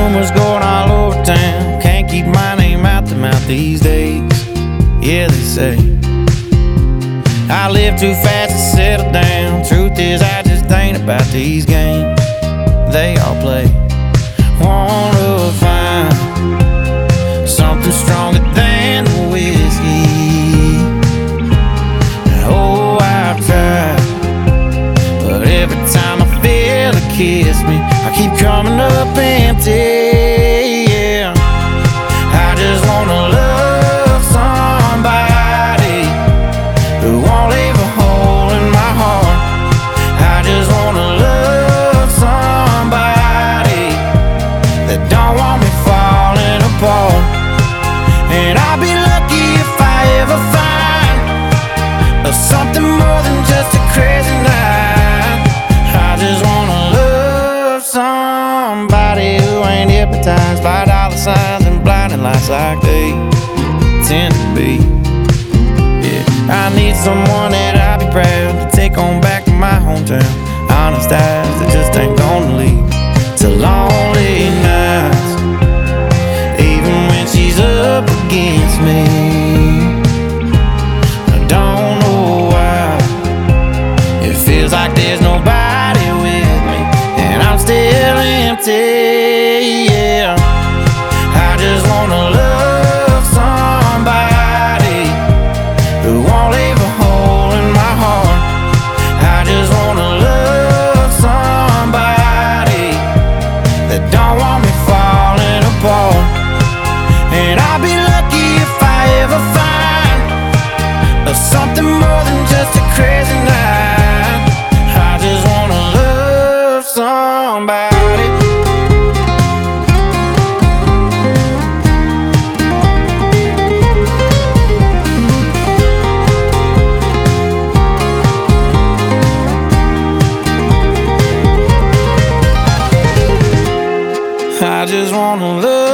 rumors going all over town. Can't keep my name out the mouth these days. Yeah, they say I live too fast to settle down. Truth is, I just ain't about these games they all play. Wanna find something stronger than the whiskey. Oh, I've tried, but every time I feel it kiss me, I keep coming up empty. Yeah, I just wanna love somebody who won't leave a hole in my heart. I just wanna love somebody that don't want me falling apart. And I'll be lucky if I ever find something more than just a crazy night. I just wanna love somebody who ain't hypnotized by dollar signs and blinding lights like they tend to be. Yeah, I need someone that I'll be proud to take on back to my hometown. Honest eyes that just ain't gonna lead to lonely nights, even when she's up against me. I don't know why it feels like there's nobody with me, and I'm still empty. Yeah, I just wanna love somebody who won't leave a hole in my heart. I just wanna love somebody that don't want me falling apart. And I'll be lucky if I ever find something more than just a crazy night. I just wanna love somebody. I just wanna love